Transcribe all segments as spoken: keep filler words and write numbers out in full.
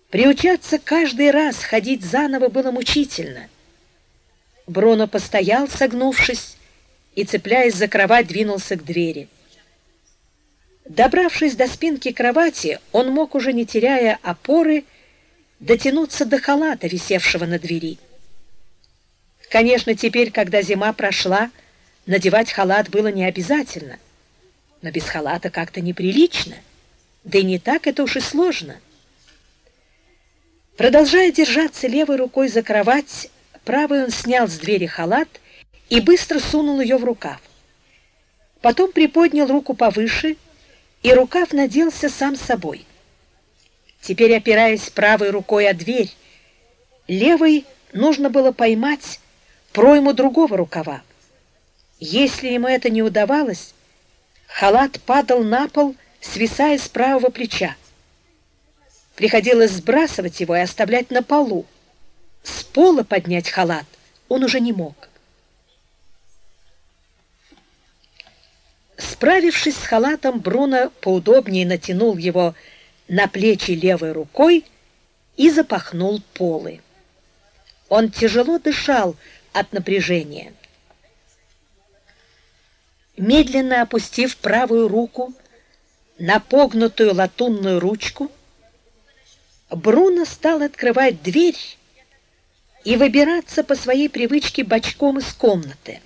Приучаться каждый раз ходить заново было мучительно. Бруно постоял, согнувшись, и, цепляясь за кровать, двинулся к двери. Добравшись до спинки кровати, он мог, уже не теряя опоры, дотянуться до халата, висевшего на двери. Конечно, теперь, когда зима прошла, надевать халат было не обязательно, но без халата как-то неприлично, да и не так это уж и сложно. Продолжая держаться левой рукой за кровать, правой он снял с двери халат и быстро сунул ее в рукав. Потом приподнял руку повыше, и рукав наделся сам собой. Теперь, опираясь правой рукой о дверь, левой нужно было поймать пройму другого рукава. Если ему это не удавалось, халат падал на пол, свисая с правого плеча. Приходилось сбрасывать его и оставлять на полу. С пола поднять халат он уже не мог. Справившись с халатом, Бруно поудобнее натянул его на плечи левой рукой и запахнул полы. Он тяжело дышал от напряжения. Медленно опустив правую руку на погнутую латунную ручку, Бруно стал открывать дверь и выбираться по своей привычке бочком из комнаты.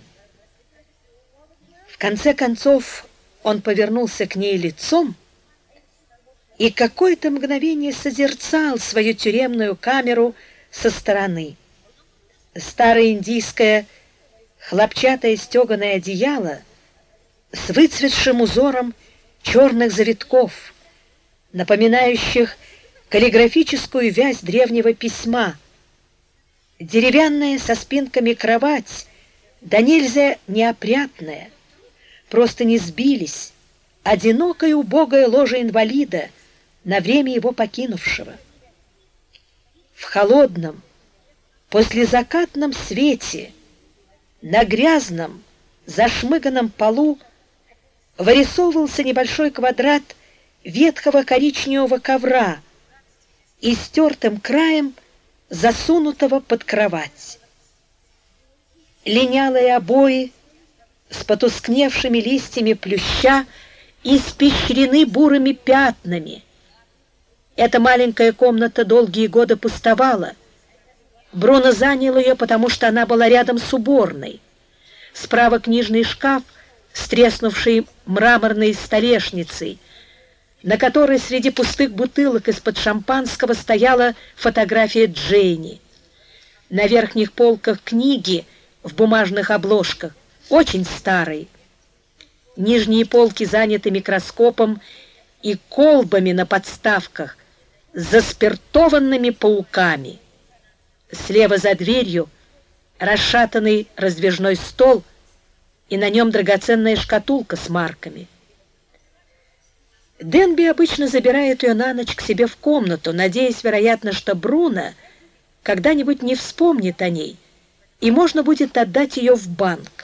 В конце концов он повернулся к ней лицом и какое-то мгновение созерцал свою тюремную камеру со стороны. Старое индийское хлопчатое стеганое одеяло с выцветшим узором черных завитков, напоминающих каллиграфическую вязь древнего письма, деревянная со спинками кровать, да нельзя неопрятная, просто не сбились, одинокое убогое ложе инвалида, на время его покинувшего. В холодном, послезакатном свете, на грязном, зашмыганном полу вырисовывался небольшой квадрат ветхого коричневого ковра, истертым краем засунутого под кровать. Линялые обои с потускневшими листьями плюща испещрены бурыми пятнами. Эта маленькая комната долгие годы пустовала. Бруно занял ее, потому что она была рядом с уборной. Справа книжный шкаф с треснувшей мраморной столешницей, на которой среди пустых бутылок из-под шампанского стояла фотография Джейни. На верхних полках книги в бумажных обложках, очень старые. Нижние полки заняты микроскопом и колбами на подставках с заспиртованными пауками. Слева за дверью расшатанный раздвижной стол, и на нем драгоценная шкатулка с марками. Денби обычно забирает ее на ночь к себе в комнату, надеясь, вероятно, что Бруно когда-нибудь не вспомнит о ней, и можно будет отдать ее в банк.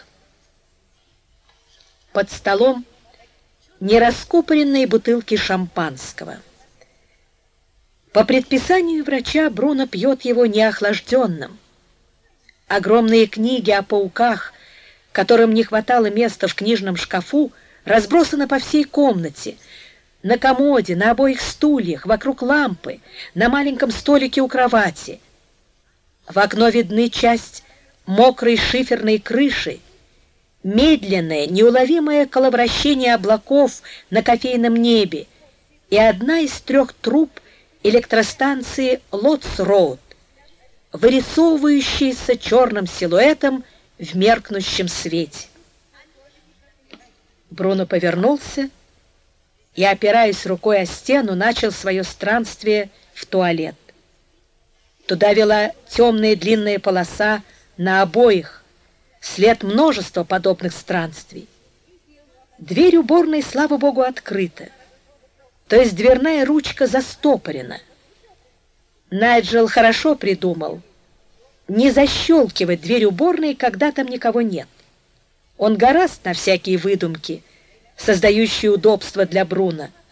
Под столом нераскупоренные бутылки шампанского. По предписанию врача Бруно пьет его неохлажденным. Огромные книги о пауках, которым не хватало места в книжном шкафу, разбросаны по всей комнате, на комоде, на обоих стульях, вокруг лампы, на маленьком столике у кровати. В окно видны часть мокрой шиферной крыши, медленное, неуловимое коловращение облаков на кофейном небе и одна из трех труб электростанции Лотс-Роуд, вырисовывающаяся черным силуэтом в меркнущем свете. Бруно повернулся и, опираясь рукой о стену, начал свое странствие в туалет. Туда вела темная длинная полоса на обоих, след множества подобных странствий. Дверь уборной, слава богу, открыта, то есть дверная ручка застопорена. Найджел хорошо придумал не защелкивать дверь уборной, когда там никого нет. Он горазд на всякие выдумки, создающие удобства для Бруно.